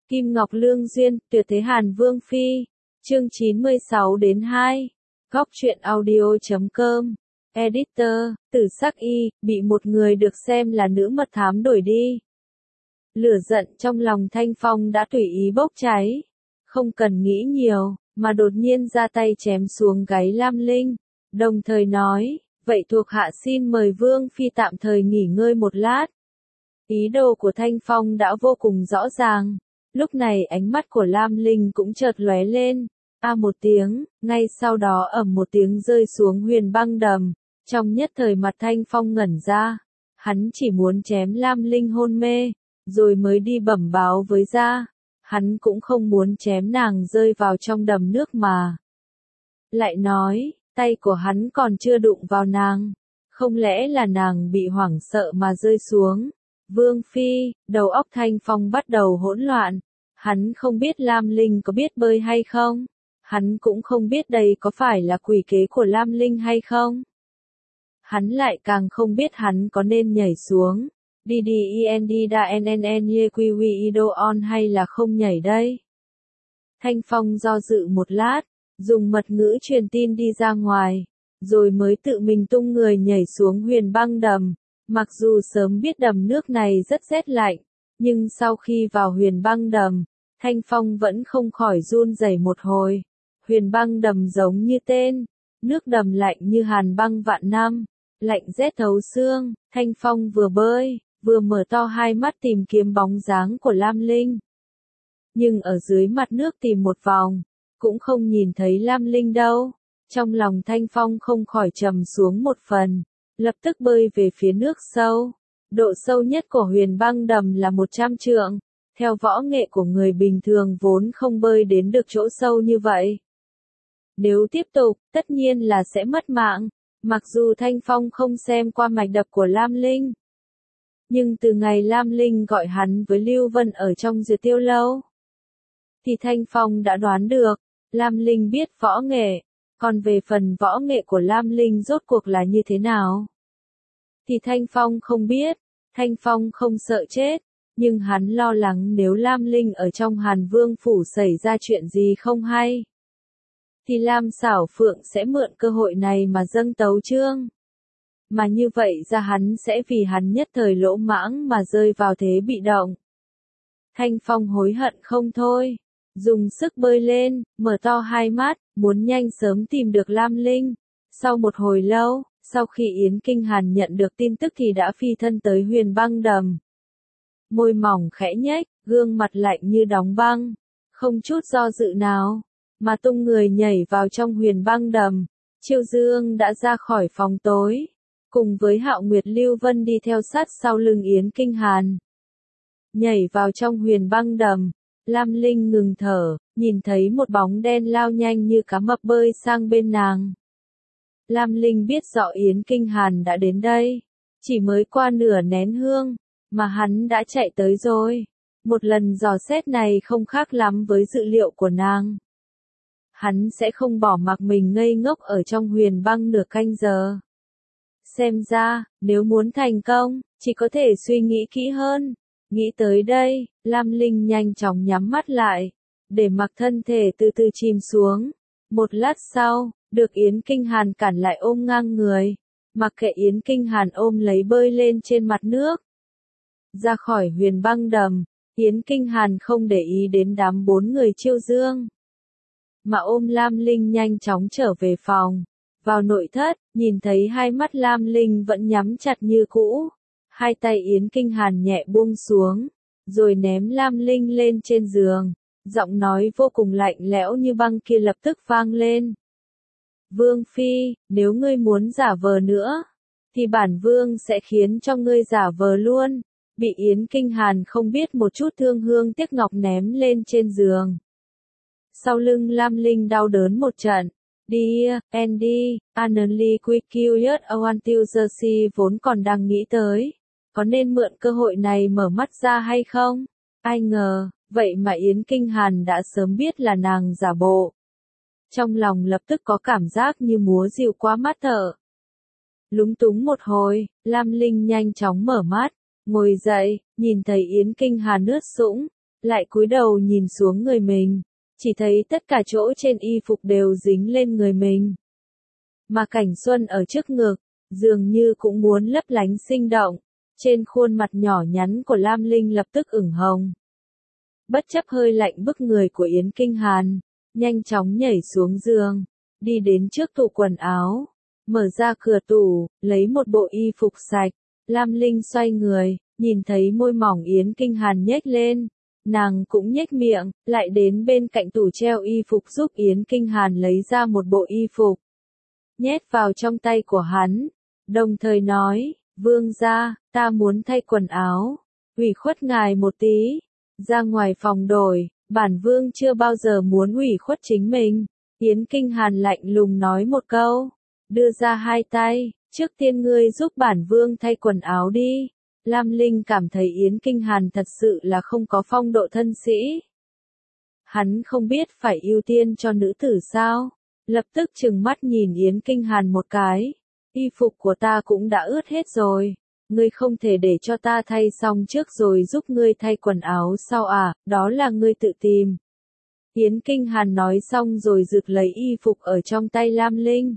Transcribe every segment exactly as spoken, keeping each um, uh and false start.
Kim Ngọc Lương Duyên, Tuyệt Thế Hàn Vương Phi, chương chín mươi sáu đến hai. Góc truyện audio chấm com. Editor, Tử Sắc Y, bị một người được xem là nữ mật thám đuổi đi. Lửa giận trong lòng Thanh Phong đã tùy ý bốc cháy. Không cần nghĩ nhiều, mà đột nhiên ra tay chém xuống gáy Lam Linh. Đồng thời nói, vậy thuộc hạ xin mời Vương Phi tạm thời nghỉ ngơi một lát. Ý đồ của Thanh Phong đã vô cùng rõ ràng. Lúc này ánh mắt của Lam Linh cũng chợt lóe lên. A một tiếng, ngay sau đó ầm một tiếng rơi xuống huyền băng đầm. Trong nhất thời mặt Thanh Phong ngẩn ra. Hắn chỉ muốn chém Lam Linh hôn mê, rồi mới đi bẩm báo với gia. Hắn cũng không muốn chém nàng rơi vào trong đầm nước mà. Lại nói, tay của hắn còn chưa đụng vào nàng. Không lẽ là nàng bị hoảng sợ mà rơi xuống? Vương Phi, đầu óc Thanh Phong bắt đầu hỗn loạn. Hắn không biết Lam Linh có biết bơi hay không. Hắn cũng không biết đây có phải là quỷ kế của Lam Linh hay không. Hắn lại càng không biết hắn có nên nhảy xuống. Đi đi en đi đa nn ye quy quy ido on hay là không nhảy đây. Thanh Phong do dự một lát, dùng mật ngữ truyền tin đi ra ngoài, rồi mới tự mình tung người nhảy xuống huyền băng đầm. Mặc dù sớm biết đầm nước này rất rét lạnh, nhưng sau khi vào huyền băng đầm, Thanh Phong vẫn không khỏi run rẩy một hồi. Huyền băng đầm giống như tên, nước đầm lạnh như hàn băng vạn năm, lạnh rét thấu xương. Thanh Phong vừa bơi, vừa mở to hai mắt tìm kiếm bóng dáng của Lam Linh. Nhưng ở dưới mặt nước tìm một vòng, cũng không nhìn thấy Lam Linh đâu. Trong lòng Thanh Phong không khỏi trầm xuống một phần, lập tức bơi về phía nước sâu. Độ sâu nhất của huyền băng đầm là một trăm trượng. Theo võ nghệ của người bình thường vốn không bơi đến được chỗ sâu như vậy. Nếu tiếp tục, tất nhiên là sẽ mất mạng. Mặc dù Thanh Phong không xem qua mạch đập của Lam Linh. Nhưng từ ngày Lam Linh gọi hắn với Lưu Vân ở trong Duyệt Tiêu Lâu, thì Thanh Phong đã đoán được, Lam Linh biết võ nghệ. Còn về phần võ nghệ của Lam Linh rốt cuộc là như thế nào, thì Thanh Phong không biết. Thanh Phong không sợ chết, nhưng hắn lo lắng nếu Lam Linh ở trong Hàn Vương Phủ xảy ra chuyện gì không hay, thì Lam Xảo Phượng sẽ mượn cơ hội này mà dâng tấu chương. Mà như vậy ra hắn sẽ vì hắn nhất thời lỗ mãng mà rơi vào thế bị động. Thanh Phong hối hận không thôi, dùng sức bơi lên, mở to hai mắt, muốn nhanh sớm tìm được Lam Linh. Sau một hồi lâu, sau khi Yến Kinh Hàn nhận được tin tức thì đã phi thân tới huyền băng đầm. Môi mỏng khẽ nhếch, gương mặt lạnh như đóng băng, không chút do dự nào, mà tung người nhảy vào trong huyền băng đầm. Chiêu Dương đã ra khỏi phòng tối, cùng với Hạo Nguyệt Lưu Vân đi theo sát sau lưng Yến Kinh Hàn. Nhảy vào trong huyền băng đầm, Lam Linh ngừng thở, nhìn thấy một bóng đen lao nhanh như cá mập bơi sang bên nàng. Lam Linh biết rõ Yến Kinh Hàn đã đến đây, chỉ mới qua nửa nén hương, mà hắn đã chạy tới rồi. Một lần dò xét này không khác lắm với dự liệu của nàng. Hắn sẽ không bỏ mặc mình ngây ngốc ở trong huyền băng nửa canh giờ. Xem ra, nếu muốn thành công, chỉ có thể suy nghĩ kỹ hơn. Nghĩ tới đây, Lam Linh nhanh chóng nhắm mắt lại, để mặc thân thể từ từ chìm xuống. Một lát sau, được Yến Kinh Hàn cản lại ôm ngang người, mặc kệ Yến Kinh Hàn ôm lấy bơi lên trên mặt nước. Ra khỏi huyền băng đầm, Yến Kinh Hàn không để ý đến đám bốn người Chiêu Dương, mà ôm Lam Linh nhanh chóng trở về phòng. Vào nội thất, nhìn thấy hai mắt Lam Linh vẫn nhắm chặt như cũ. Hai tay Yến Kinh Hàn nhẹ buông xuống, rồi ném Lam Linh lên trên giường. Giọng nói vô cùng lạnh lẽo như băng kia lập tức vang lên. Vương Phi, nếu ngươi muốn giả vờ nữa, thì bản Vương sẽ khiến cho ngươi giả vờ luôn. Bị Yến Kinh Hàn không biết một chút thương hương tiếc ngọc ném lên trên giường. Sau lưng Lam Linh đau đớn một trận. Dear, Andy, Anonly Quick Until Jersey vốn còn đang nghĩ tới, có nên mượn cơ hội này mở mắt ra hay không? Ai ngờ, vậy mà Yến Kinh Hàn đã sớm biết là nàng giả bộ. Trong lòng lập tức có cảm giác như múa rìu qua mắt thở. Lúng túng một hồi, Lam Linh nhanh chóng mở mắt, ngồi dậy, nhìn thấy Yến Kinh Hàn ướt sũng, lại cúi đầu nhìn xuống người mình, chỉ thấy tất cả chỗ trên y phục đều dính lên người mình. Mà cảnh xuân ở trước ngực, dường như cũng muốn lấp lánh sinh động, trên khuôn mặt nhỏ nhắn của Lam Linh lập tức ửng hồng. Bất chấp hơi lạnh bức người của Yến Kinh Hàn, nhanh chóng nhảy xuống giường, đi đến trước tủ quần áo, mở ra cửa tủ, lấy một bộ y phục sạch. Lam Linh xoay người, nhìn thấy môi mỏng Yến Kinh Hàn nhếch lên, nàng cũng nhếch miệng, lại đến bên cạnh tủ treo y phục giúp Yến Kinh Hàn lấy ra một bộ y phục, nhét vào trong tay của hắn, đồng thời nói, vương gia, ta muốn thay quần áo, ủy khuất ngài một tí, ra ngoài phòng đổi, bản vương chưa bao giờ muốn ủy khuất chính mình. Yến Kinh Hàn lạnh lùng nói một câu, đưa ra hai tay, trước tiên ngươi giúp bản vương thay quần áo đi. Lam Linh cảm thấy Yến Kinh Hàn thật sự là không có phong độ thân sĩ. Hắn không biết phải ưu tiên cho nữ tử sao, lập tức trừng mắt nhìn Yến Kinh Hàn một cái, y phục của ta cũng đã ướt hết rồi, ngươi không thể để cho ta thay xong trước rồi giúp ngươi thay quần áo sau à, đó là ngươi tự tìm. Yến Kinh Hàn nói xong rồi rực lấy y phục ở trong tay Lam Linh,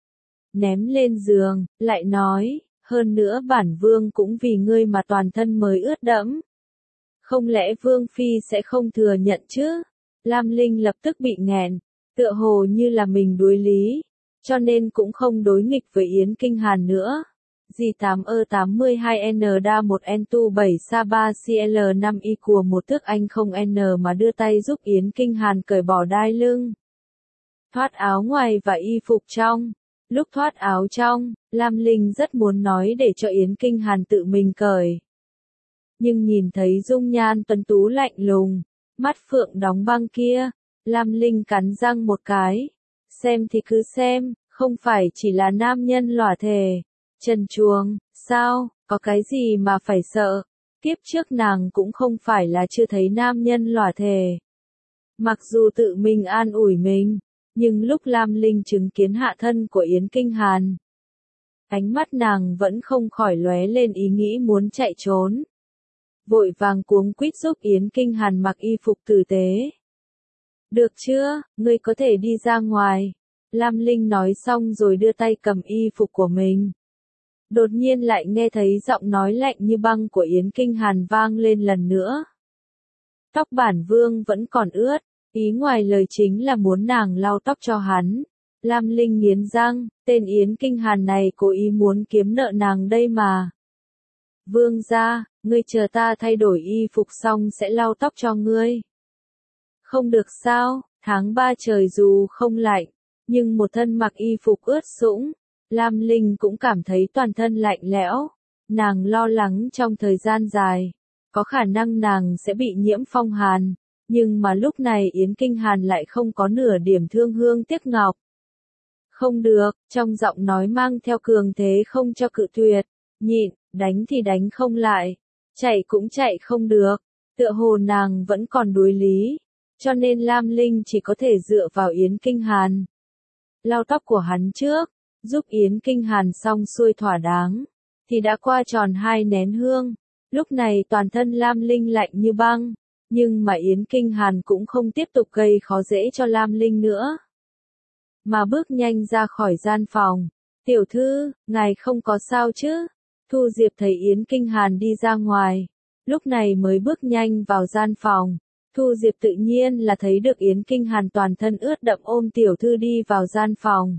ném lên giường, lại nói, hơn nữa bản vương cũng vì ngươi mà toàn thân mới ướt đẫm. Không lẽ vương phi sẽ không thừa nhận chứ? Lam Linh lập tức bị nghẹn, tựa hồ như là mình đối lý, cho nên cũng không đối nghịch với Yến Kinh Hàn nữa. G tám E tám mươi hai N đa một N tu bảy Sa ba C L năm Y của một thước Anh không N mà đưa tay giúp Yến Kinh Hàn cởi bỏ đai lưng, thoát áo ngoài và y phục trong. Lúc thoát áo trong, Lam Linh rất muốn nói để cho Yến Kinh Hàn tự mình cởi. Nhưng nhìn thấy dung nhan tuấn tú lạnh lùng, mắt phượng đóng băng kia, Lam Linh cắn răng một cái. Xem thì cứ xem, không phải chỉ là nam nhân lỏa thề, trần truồng, sao, có cái gì mà phải sợ. Kiếp trước nàng cũng không phải là chưa thấy nam nhân lỏa thề. Mặc dù tự mình an ủi mình, nhưng lúc Lam Linh chứng kiến hạ thân của Yến Kinh Hàn, ánh mắt nàng vẫn không khỏi lóe lên ý nghĩ muốn chạy trốn. Vội vàng cuống quýt giúp Yến Kinh Hàn mặc y phục tử tế. Được chưa, ngươi có thể đi ra ngoài. Lam Linh nói xong rồi đưa tay cầm y phục của mình. Đột nhiên lại nghe thấy giọng nói lạnh như băng của Yến Kinh Hàn vang lên lần nữa. Tóc bản vương vẫn còn ướt. Ý ngoài lời chính là muốn nàng lau tóc cho hắn. Lam Linh nghiến răng, tên Yến Kinh Hàn này cố ý muốn kiếm nợ nàng đây mà. Vương gia, ngươi chờ ta thay đổi y phục xong sẽ lau tóc cho ngươi. Không được sao, tháng ba trời dù không lạnh, nhưng một thân mặc y phục ướt sũng, Lam Linh cũng cảm thấy toàn thân lạnh lẽo. Nàng lo lắng trong thời gian dài, có khả năng nàng sẽ bị nhiễm phong hàn. Nhưng mà lúc này Yến Kinh Hàn lại không có nửa điểm thương hương tiếc ngọc. Không được, trong giọng nói mang theo cường thế không cho cự tuyệt, nhịn, đánh thì đánh không lại, chạy cũng chạy không được, tựa hồ nàng vẫn còn đối lý, cho nên Lam Linh chỉ có thể dựa vào Yến Kinh Hàn. Lau tóc của hắn trước, giúp Yến Kinh Hàn xong xuôi thỏa đáng, thì đã qua tròn hai nén hương, lúc này toàn thân Lam Linh lạnh như băng. Nhưng mà Yến Kinh Hàn cũng không tiếp tục gây khó dễ cho Lam Linh nữa, mà bước nhanh ra khỏi gian phòng. Tiểu thư, ngài không có sao chứ? Thu Diệp thấy Yến Kinh Hàn đi ra ngoài, lúc này mới bước nhanh vào gian phòng. Thu Diệp tự nhiên là thấy được Yến Kinh Hàn toàn thân ướt đẫm ôm tiểu thư đi vào gian phòng.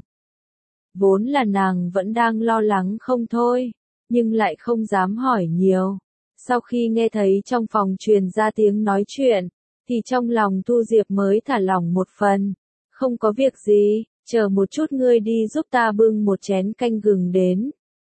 Vốn là nàng vẫn đang lo lắng không thôi, nhưng lại không dám hỏi nhiều. Sau khi nghe thấy trong phòng truyền ra tiếng nói chuyện, thì trong lòng Thu Diệp mới thả lỏng một phần. Không có việc gì, chờ một chút ngươi đi giúp ta bưng một chén canh gừng đến.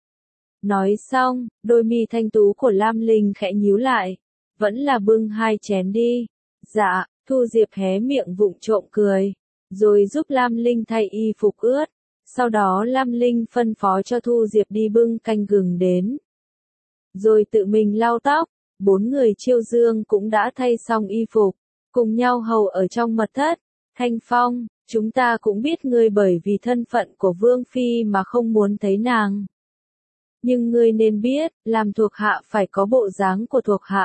Nói xong, đôi mi thanh tú của Lam Linh khẽ nhíu lại. Vẫn là bưng hai chén đi. Dạ, Thu Diệp hé miệng vụng trộm cười, rồi giúp Lam Linh thay y phục ướt. Sau đó Lam Linh phân phó cho Thu Diệp đi bưng canh gừng đến. Rồi tự mình lau tóc, bốn người Chiêu Dương cũng đã thay xong y phục, cùng nhau hầu ở trong mật thất. Thanh Phong, chúng ta cũng biết ngươi bởi vì thân phận của Vương Phi mà không muốn thấy nàng. Nhưng ngươi nên biết, làm thuộc hạ phải có bộ dáng của thuộc hạ,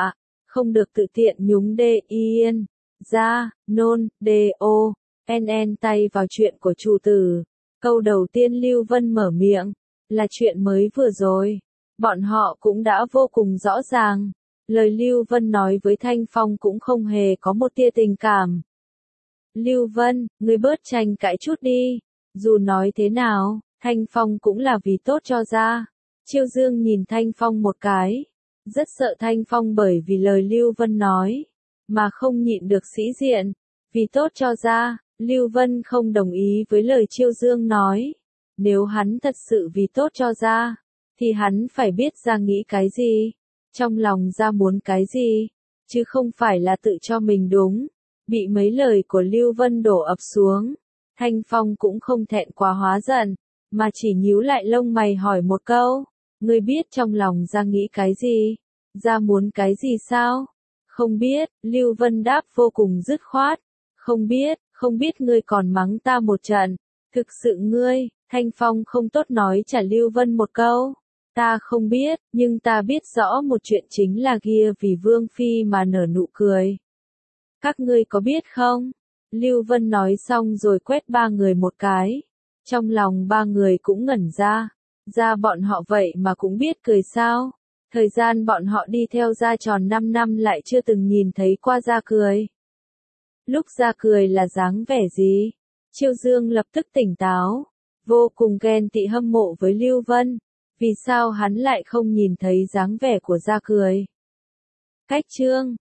không được tự tiện nhúng đê yên, ra, nôn, đê ô, en en tay vào chuyện của chủ tử. Câu đầu tiên Lưu Vân mở miệng, là chuyện mới vừa rồi. Bọn họ cũng đã vô cùng rõ ràng. Lời Lưu Vân nói với Thanh Phong cũng không hề có một tia tình cảm. Lưu Vân, ngươi bớt tranh cãi chút đi. Dù nói thế nào, Thanh Phong cũng là vì tốt cho gia. Chiêu Dương nhìn Thanh Phong một cái. Rất sợ Thanh Phong bởi vì lời Lưu Vân nói, mà không nhịn được sĩ diện. Vì tốt cho gia, Lưu Vân không đồng ý với lời Chiêu Dương nói. Nếu hắn thật sự vì tốt cho gia, thì hắn phải biết gia nghĩ cái gì, trong lòng gia muốn cái gì, chứ không phải là tự cho mình đúng. Bị mấy lời của Lưu Vân đổ ập xuống, Thanh Phong cũng không thẹn quá hóa giận, mà chỉ nhíu lại lông mày hỏi một câu, ngươi biết trong lòng gia nghĩ cái gì, gia muốn cái gì sao? Không biết, Lưu Vân đáp vô cùng dứt khoát, không biết, không biết ngươi còn mắng ta một trận, thực sự ngươi. Thanh Phong không tốt nói trả Lưu Vân một câu, ta không biết, nhưng ta biết rõ một chuyện chính là kia vì Vương Phi mà nở nụ cười. Các ngươi có biết không? Lưu Vân nói xong rồi quét ba người một cái. Trong lòng ba người cũng ngẩn ra. Ra bọn họ vậy mà cũng biết cười sao? Thời gian bọn họ đi theo Gia tròn năm năm lại chưa từng nhìn thấy qua Gia cười. Lúc Gia cười là dáng vẻ gì? Chiêu Dương lập tức tỉnh táo. Vô cùng ghen tị hâm mộ với Lưu Vân. Vì sao hắn lại không nhìn thấy dáng vẻ của Gia cười? Cách chương